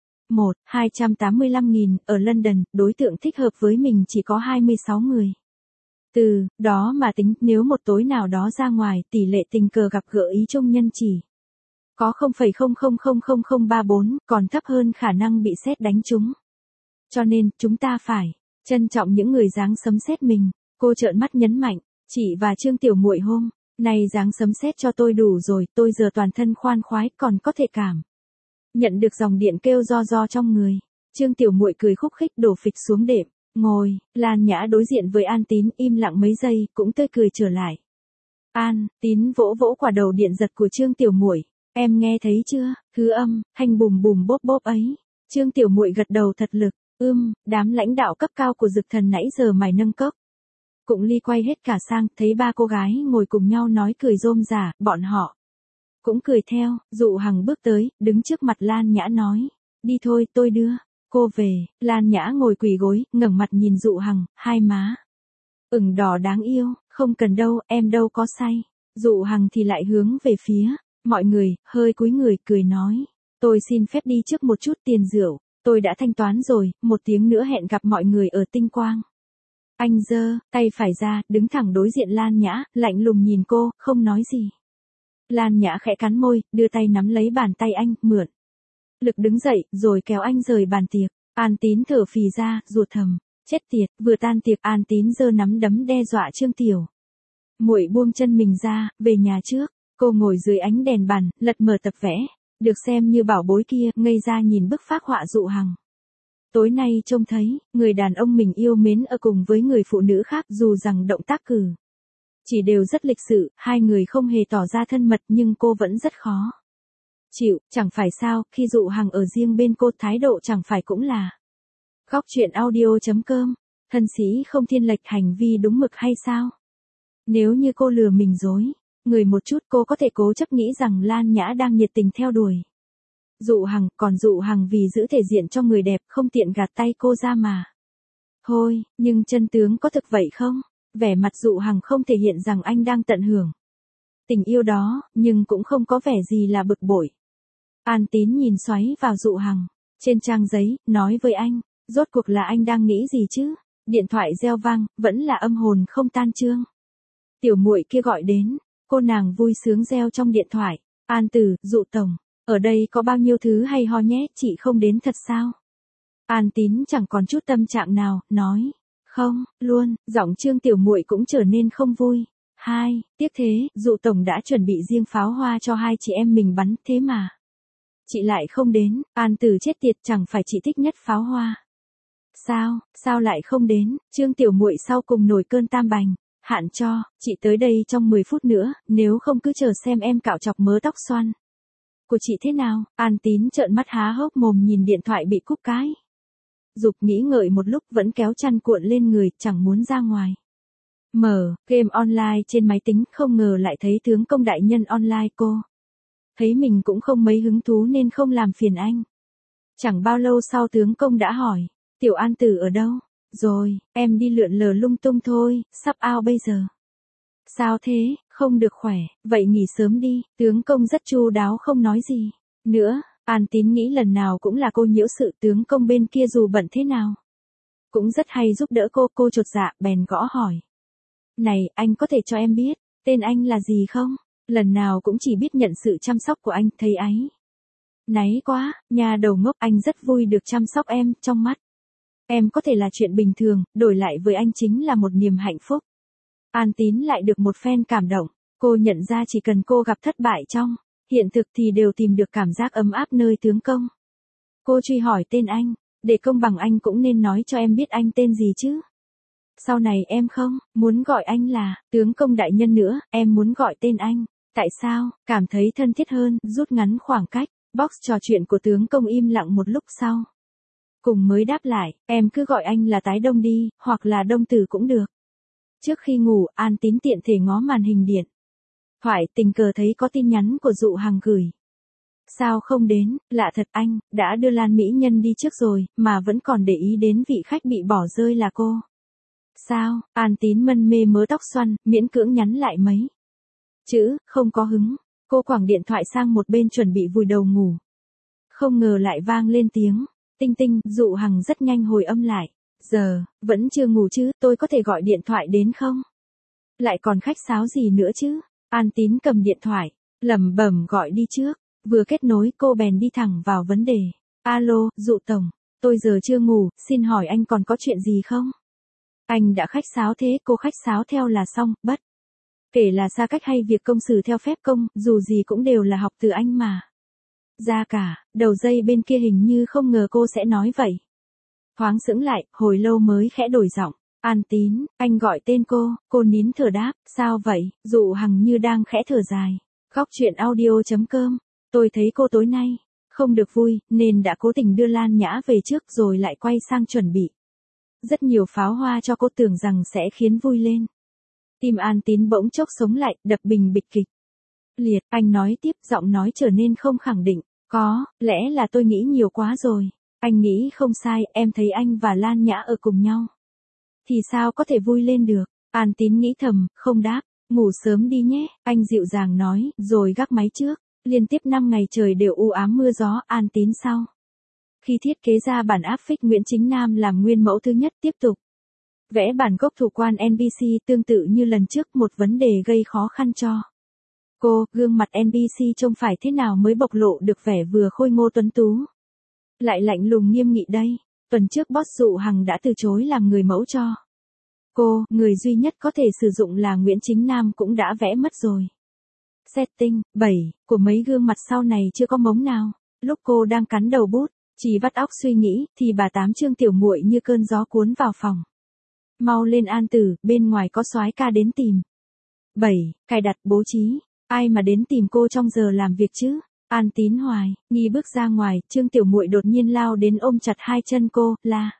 1/285.000, ở London, đối tượng thích hợp với mình chỉ có 26 người. Từ đó mà tính, nếu một tối nào đó ra ngoài, tỷ lệ tình cờ gặp gỡ ý chung nhân chỉ có 0,000034, còn thấp hơn khả năng bị sét đánh trúng. Cho nên, chúng ta phải trân trọng những người giáng sấm sét mình. Cô trợn mắt nhấn mạnh, chị và Trương Tiểu Muội hôm nay giáng sấm sét cho tôi đủ rồi, tôi giờ toàn thân khoan khoái, còn có thể cảm nhận được dòng điện kêu do trong người. Trương Tiểu Muội cười khúc khích đổ phịch xuống đệm, ngồi. Lan Nhã đối diện với An Tín im lặng mấy giây, cũng tươi cười trở lại. An Tín vỗ vỗ quả đầu điện giật của Trương Tiểu Muội, em nghe thấy chưa, thứ âm thanh bùm bùm bốp bốp ấy. Trương Tiểu Muội gật đầu thật lực. Đám lãnh đạo cấp cao của Dực Thần nãy giờ mải nâng cốc cũng ly quay hết cả sang, thấy ba cô gái ngồi cùng nhau nói cười rôm rả, bọn họ cũng cười theo. Dụ Hằng bước tới, đứng trước mặt Lan Nhã nói, đi thôi, tôi đưa cô về. Lan Nhã ngồi quỳ gối, ngẩng mặt nhìn Dụ Hằng, hai má ửng đỏ đáng yêu, không cần đâu, em đâu có say. Dụ Hằng thì lại hướng về phía mọi người, hơi cúi người, cười nói, tôi xin phép đi trước một chút, tiền rượu tôi đã thanh toán rồi, 1 tiếng nữa hẹn gặp mọi người ở Tinh Quang. Anh giơ tay phải ra, đứng thẳng đối diện Lan Nhã, lạnh lùng nhìn cô, không nói gì. Lan Nhã khẽ cắn môi, đưa tay nắm lấy bàn tay anh, mượn lực đứng dậy, rồi kéo anh rời bàn tiệc. An Tín thở phì ra, ruột thầm, chết tiệt. Vừa tan tiệc, An Tín giơ nắm đấm đe dọa Trương Tiểu Muội buông chân mình ra, về nhà trước. Cô ngồi dưới ánh đèn bàn, lật mở tập vẽ được xem như bảo bối kia, ngây ra nhìn bức phác họa Dụ Hằng. Tối nay trông thấy, người đàn ông mình yêu mến ở cùng với người phụ nữ khác, dù rằng động tác cử chỉ đều rất lịch sự, hai người không hề tỏ ra thân mật, nhưng cô vẫn rất khó chịu, chẳng phải sao, khi Dụ Hằng ở riêng bên cô, thái độ chẳng phải cũng là. Góc truyện audio.com, thân sĩ không thiên lệch, hành vi đúng mực hay sao? Nếu như cô lừa mình dối người một chút, cô có thể cố chấp nghĩ rằng Lan Nhã đang nhiệt tình theo đuổi Dụ Hằng, còn Dụ Hằng vì giữ thể diện cho người đẹp, không tiện gạt tay cô ra mà thôi. Nhưng chân tướng có thực vậy không? Vẻ mặt Dụ Hằng không thể hiện rằng anh đang tận hưởng tình yêu đó, nhưng cũng không có vẻ gì là bực bội. An Tín nhìn xoáy vào Dụ Hằng trên trang giấy, nói với anh, rốt cuộc là anh đang nghĩ gì chứ? Điện thoại reo vang, vẫn là âm hồn không tan Trương Tiểu Muội kia gọi đến. Cô nàng vui sướng reo trong điện thoại, An Tử, Dụ tổng, ở đây có bao nhiêu thứ hay ho nhé, chị không đến thật sao? An Tín chẳng còn chút tâm trạng nào, nói, không, luôn. Giọng Trương Tiểu Muội cũng trở nên không vui. Tiếc thế, Dụ tổng đã chuẩn bị riêng pháo hoa cho hai chị em mình bắn, thế mà chị lại không đến. An Tử chết tiệt, chẳng phải chị thích nhất pháo hoa sao lại không đến? Trương Tiểu Muội sau cùng nổi cơn tam bành, hạn cho chị tới đây trong 10 phút nữa, nếu không cứ chờ xem em cạo chọc mớ tóc xoăn của chị thế nào. An Tín trợn mắt há hốc mồm nhìn điện thoại bị cúp cái. Dục nghĩ ngợi một lúc, vẫn kéo chăn cuộn lên người, chẳng muốn ra ngoài. Mở game online trên máy tính, không ngờ lại thấy tướng công đại nhân online. Cô thấy mình cũng không mấy hứng thú nên không làm phiền anh. Chẳng bao lâu sau, tướng công đã hỏi, Tiểu An Tử ở đâu? Rồi, em đi lượn lờ lung tung thôi, sắp out bây giờ. Sao thế, không được khỏe, vậy nghỉ sớm đi. Tướng công rất chu đáo, không nói gì nữa. An Tín nghĩ lần nào cũng là cô nhiễu sự, tướng công bên kia dù bận thế nào cũng rất hay giúp đỡ cô chột dạ, bèn gõ hỏi. Này, anh có thể cho em biết, tên anh là gì không? Lần nào cũng chỉ biết nhận sự chăm sóc của anh, thấy áy náy quá, nhà đầu ngốc, anh rất vui được chăm sóc em, trong mắt em có thể là chuyện bình thường, đổi lại với anh chính là một niềm hạnh phúc. An Tín lại được một phen cảm động, cô nhận ra chỉ cần cô gặp thất bại trong hiện thực thì đều tìm được cảm giác ấm áp nơi tướng công. Cô truy hỏi tên anh, để công bằng anh cũng nên nói cho em biết anh tên gì chứ. Sau này em không muốn gọi anh là tướng công đại nhân nữa, em muốn gọi tên anh. Tại sao? Cảm thấy thân thiết hơn, rút ngắn khoảng cách. Box trò chuyện của tướng công im lặng một lúc sau, cùng mới đáp lại, em cứ gọi anh là Tái Đông đi, hoặc là Đông Tử cũng được. Trước khi ngủ, An Tín tiện thể ngó màn hình điện thoại, tình cờ thấy có tin nhắn của Dụ Hằng gửi. Sao không đến, lạ thật anh, đã đưa Lan mỹ nhân đi trước rồi, mà vẫn còn để ý đến vị khách bị bỏ rơi là cô. Sao, An Tín mân mê mớ tóc xoăn, miễn cưỡng nhắn lại mấy chữ, không có hứng. Cô quẳng điện thoại sang một bên chuẩn bị vùi đầu ngủ. Không ngờ lại vang lên tiếng tinh tinh. Dụ Hằng rất nhanh hồi âm lại. Giờ, vẫn chưa ngủ chứ, tôi có thể gọi điện thoại đến không? Lại còn khách sáo gì nữa chứ? An Tín cầm điện thoại, lẩm bẩm gọi đi trước. Vừa kết nối cô bèn đi thẳng vào vấn đề. Alo, Dụ Tổng, tôi giờ chưa ngủ, xin hỏi anh còn có chuyện gì không? Anh đã khách sáo thế, cô khách sáo theo là xong, bất kể là xa cách hay việc công xử theo phép công, dù gì cũng đều là học từ anh mà. Ra cả, đầu dây bên kia hình như không ngờ cô sẽ nói vậy. Thoáng sững lại, hồi lâu mới khẽ đổi giọng. An Tín, anh gọi tên cô nín thở đáp, sao vậy? Dụ Hằng như đang khẽ thở dài. Góc chuyện audio.com, tôi thấy cô tối nay không được vui, nên đã cố tình đưa Lan Nhã về trước rồi lại quay sang chuẩn bị rất nhiều pháo hoa cho cô, tưởng rằng sẽ khiến vui lên. Tim An Tín bỗng chốc sống lại, đập bình bịch kịch liệt. Anh nói tiếp, giọng nói trở nên không khẳng định. Có lẽ là tôi nghĩ nhiều quá rồi. Anh nghĩ không sai, em thấy anh và Lan Nhã ở cùng nhau thì sao có thể vui lên được. An Tín nghĩ thầm, không đáp. Ngủ sớm đi nhé, anh dịu dàng nói, rồi gác máy trước. Liên tiếp 5 ngày trời đều u ám mưa gió. An Tín sau khi thiết kế ra bản áp phích Nguyễn Chính Nam làm nguyên mẫu thứ nhất, tiếp tục vẽ bản gốc thủ quan NPC. Tương tự như lần trước, một vấn đề gây khó khăn cho cô, gương mặt NPC trông phải thế nào mới bộc lộ được vẻ vừa khôi ngô tuấn tú lại lạnh lùng nghiêm nghị đây. Tuần trước boss Dụ Hằng đã từ chối làm người mẫu cho cô, người duy nhất có thể sử dụng là Nguyễn Chính Nam cũng đã vẽ mất rồi. Setting 7 của mấy gương mặt sau này chưa có mống nào. Lúc cô đang cắn đầu bút, chỉ vắt óc suy nghĩ, thì bà Tám Trương tiểu muội như cơn gió cuốn vào phòng. Mau lên An Tử, bên ngoài có soái ca đến tìm. 7. Cài đặt bố trí. Ai mà đến tìm cô trong giờ làm việc chứ? An Tín hoài, nghi bước ra ngoài, Trương tiểu muội đột nhiên lao đến ôm chặt hai chân cô, la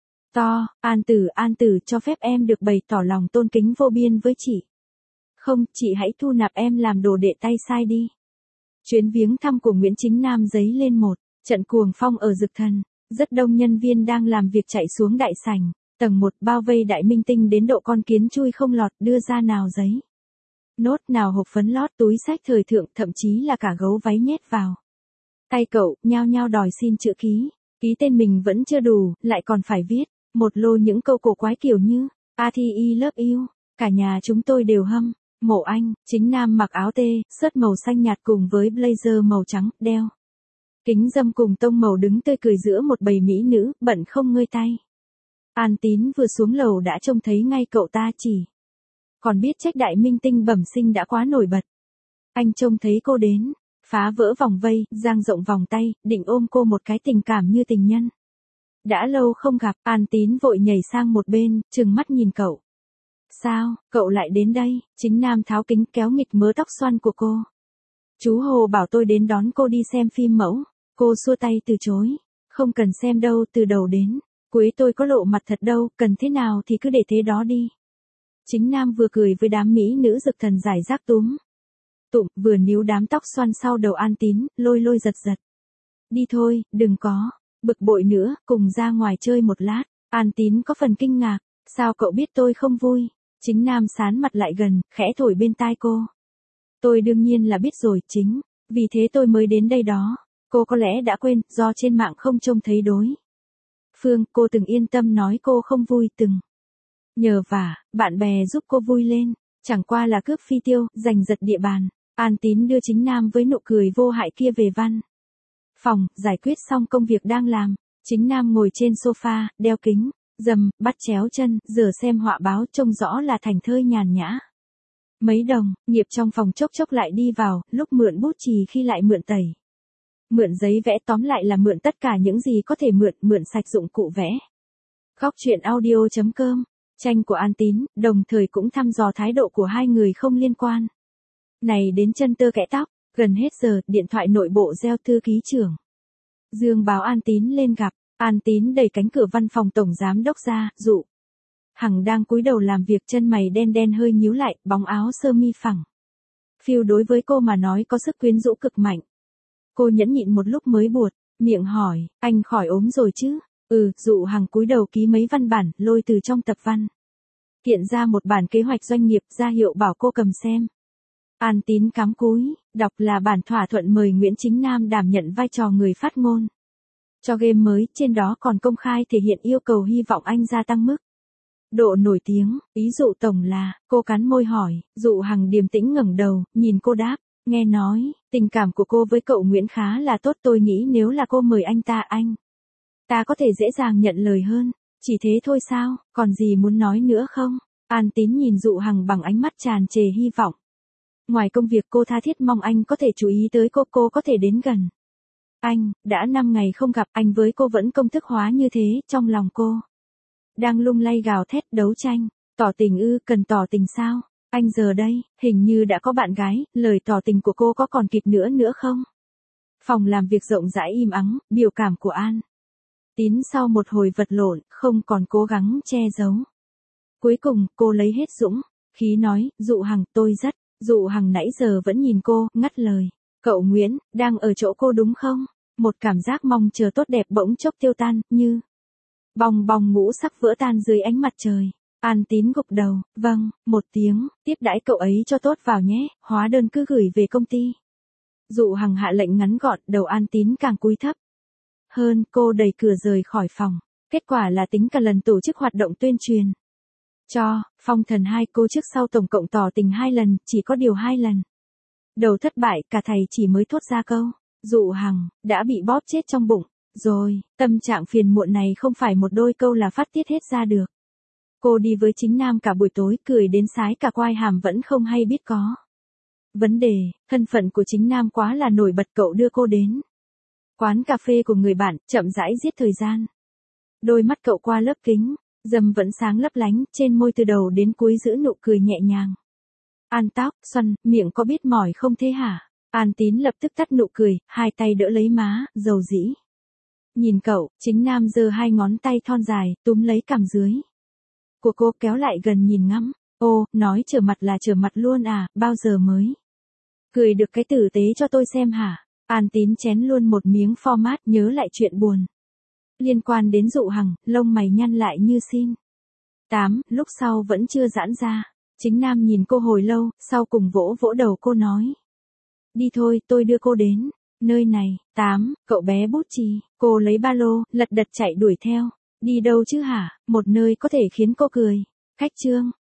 to, An Tử, cho phép em được bày tỏ lòng tôn kính vô biên với chị. Không, chị hãy thu nạp em làm đồ đệ tay sai đi. Chuyến viếng thăm của Nguyễn Chính Nam dấy lên một trận cuồng phong ở Dực Thần. Rất đông nhân viên đang làm việc chạy xuống đại sảnh. Tầng 1 bao vây Đại Minh Tinh đến độ con kiến chui không lọt, đưa ra nào giấy nốt, nào hộp phấn lót, túi xách thời thượng, thậm chí là cả gấu váy nhét vào tay cậu, nhao nhao đòi xin chữ ký. Ký tên mình vẫn chưa đủ, lại còn phải viết một lô những câu cổ quái kiểu như I love you, cả nhà chúng tôi đều hâm mộ anh. Chính Nam mặc áo tê, sớt màu xanh nhạt cùng với blazer màu trắng, đeo kính râm cùng tông màu, đứng tươi cười giữa một bầy mỹ nữ, bận không ngơi tay. An Tín vừa xuống lầu đã trông thấy ngay cậu ta, chỉ còn biết trách Đại Minh Tinh bẩm sinh đã quá nổi bật. Anh trông thấy cô đến, phá vỡ vòng vây, dang rộng vòng tay, định ôm cô một cái tình cảm như tình nhân. Đã lâu không gặp, An Tín vội nhảy sang một bên, trừng mắt nhìn cậu. Sao, cậu lại đến đây? Chính Nam tháo kính kéo nghịch mớ tóc xoăn của cô. Chú Hồ bảo tôi đến đón cô đi xem phim mẫu. Cô xua tay từ chối. Không cần xem đâu, từ đầu đến cuối tôi có lộ mặt thật đâu, cần thế nào thì cứ để thế đó đi. Chính Nam vừa cười với đám mỹ nữ Dực Thần giải rác túm tụm, vừa níu đám tóc xoăn sau đầu An Tín, lôi lôi giật giật. Đi thôi, đừng có bực bội nữa, cùng ra ngoài chơi một lát. An Tín có phần kinh ngạc, sao cậu biết tôi không vui? Chính Nam sán mặt lại gần, khẽ thổi bên tai cô. Tôi đương nhiên là biết rồi, chính vì thế tôi mới đến đây đó. Cô có lẽ đã quên, do trên mạng không trông thấy đối phương, cô từng yên tâm nói cô không vui, từng nhờ vả bạn bè giúp cô vui lên, chẳng qua là cướp phi tiêu, giành giật địa bàn. An Tín đưa Chính Nam với nụ cười vô hại kia về văn phòng, giải quyết xong công việc đang làm. Chính Nam ngồi trên sofa, đeo kính râm, bắt chéo chân, giờ xem họa báo, trông rõ là thành thơi nhàn nhã. Mấy đồng nghiệp trong phòng chốc chốc lại đi vào, lúc mượn bút chì khi lại mượn tẩy, mượn giấy vẽ, tóm lại là mượn tất cả những gì có thể mượn sạch dụng cụ vẽ. Góc chuyện audio.com, tranh của An Tín, đồng thời cũng thăm dò thái độ của hai người không liên quan này đến chân tơ kẽ tóc. Gần hết giờ, điện thoại nội bộ reo, thư ký trưởng Dương báo An Tín lên gặp. An Tín đẩy cánh cửa văn phòng tổng giám đốc ra, Dụ Hằng đang cúi đầu làm việc, chân mày đen đen hơi nhíu lại, bóng áo sơ mi phẳng phiu đối với cô mà nói có sức quyến rũ cực mạnh. Cô nhẫn nhịn một lúc mới buột miệng hỏi, anh khỏi ốm rồi chứ? Dụ Hằng cúi đầu ký mấy văn bản, lôi từ trong tập văn kiện ra một bản kế hoạch doanh nghiệp, ra hiệu bảo cô cầm xem. An Tín cắm cúi, đọc là bản thỏa thuận mời Nguyễn Chính Nam đảm nhận vai trò người phát ngôn cho game mới, trên đó còn công khai thể hiện yêu cầu hy vọng anh gia tăng mức độ nổi tiếng, ý dụ tổng là, cô cắn môi hỏi, Dụ Hằng điềm tĩnh ngẩng đầu, nhìn cô đáp, nghe nói, tình cảm của cô với cậu Nguyễn khá là tốt, tôi nghĩ nếu là cô mời anh ta có thể dễ dàng nhận lời hơn. Chỉ thế thôi sao, còn gì muốn nói nữa không? An Tín nhìn Dụ Hằng bằng ánh mắt tràn trề hy vọng. Ngoài công việc cô tha thiết mong anh có thể chú ý tới cô có thể đến gần anh, đã 5 ngày không gặp, anh với cô vẫn công thức hóa như thế, trong lòng cô đang lung lay gào thét đấu tranh. Tỏ tình cần tỏ tình sao? Anh giờ đây, hình như đã có bạn gái, lời tỏ tình của cô có còn kịp nữa không? Phòng làm việc rộng rãi im ắng, biểu cảm của An Tín sau một hồi vật lộn, không còn cố gắng che giấu. Cuối cùng, cô lấy hết dũng khí nói, Dụ Hằng, tôi rất. Dụ Hằng nãy giờ vẫn nhìn cô, ngắt lời. Cậu Nguyễn, đang ở chỗ cô đúng không? Một cảm giác mong chờ tốt đẹp bỗng chốc tiêu tan, như bong bong ngũ sắc vỡ tan dưới ánh mặt trời. An Tín gục đầu, vâng, một tiếng, tiếp đãi cậu ấy cho tốt vào nhé, hóa đơn cứ gửi về công ty. Dụ Hằng hạ lệnh ngắn gọn, đầu An Tín càng cúi thấp hơn, cô đẩy cửa rời khỏi phòng. Kết quả là tính cả lần tổ chức hoạt động tuyên truyền cho Phong Thần 2, cô trước sau tổng cộng tỏ tình 2 lần, chỉ có điều 2 lần đầu thất bại, cả thầy chỉ mới thốt ra câu, Dụ Hằng, đã bị bóp chết trong bụng rồi. Tâm trạng phiền muộn này không phải một đôi câu là phát tiết hết ra được. Cô đi với Chính Nam cả buổi tối, cười đến sái cả quai hàm vẫn không hay biết có vấn đề. Thân phận của Chính Nam quá là nổi bật, cậu đưa cô đến quán cà phê của người bạn, chậm rãi giết thời gian. Đôi mắt cậu qua lớp kính râm vẫn sáng lấp lánh, trên môi từ đầu đến cuối giữ nụ cười nhẹ nhàng. An tóc, xoăn, miệng có biết mỏi không thế hả? An Tín lập tức tắt nụ cười, hai tay đỡ lấy má, dầu dĩ nhìn cậu. Chính Nam giơ 2 ngón tay thon dài, túm lấy cằm dưới của cô, kéo lại gần nhìn ngắm. Ô, nói trở mặt là trở mặt luôn à, bao giờ mới cười được cái tử tế cho tôi xem hả? An Tín chén luôn một miếng format, nhớ lại chuyện buồn liên quan đến Dụ Hằng, lông mày nhăn lại như xin 8, lúc sau vẫn chưa giãn ra. Chính Nam nhìn cô hồi lâu, sau cùng vỗ vỗ đầu cô nói, đi thôi, tôi đưa cô đến nơi này. 8, cậu bé bút chì. Cô lấy ba lô, lật đật chạy đuổi theo. Đi đâu chứ hả? Một nơi có thể khiến cô cười. Khách trương.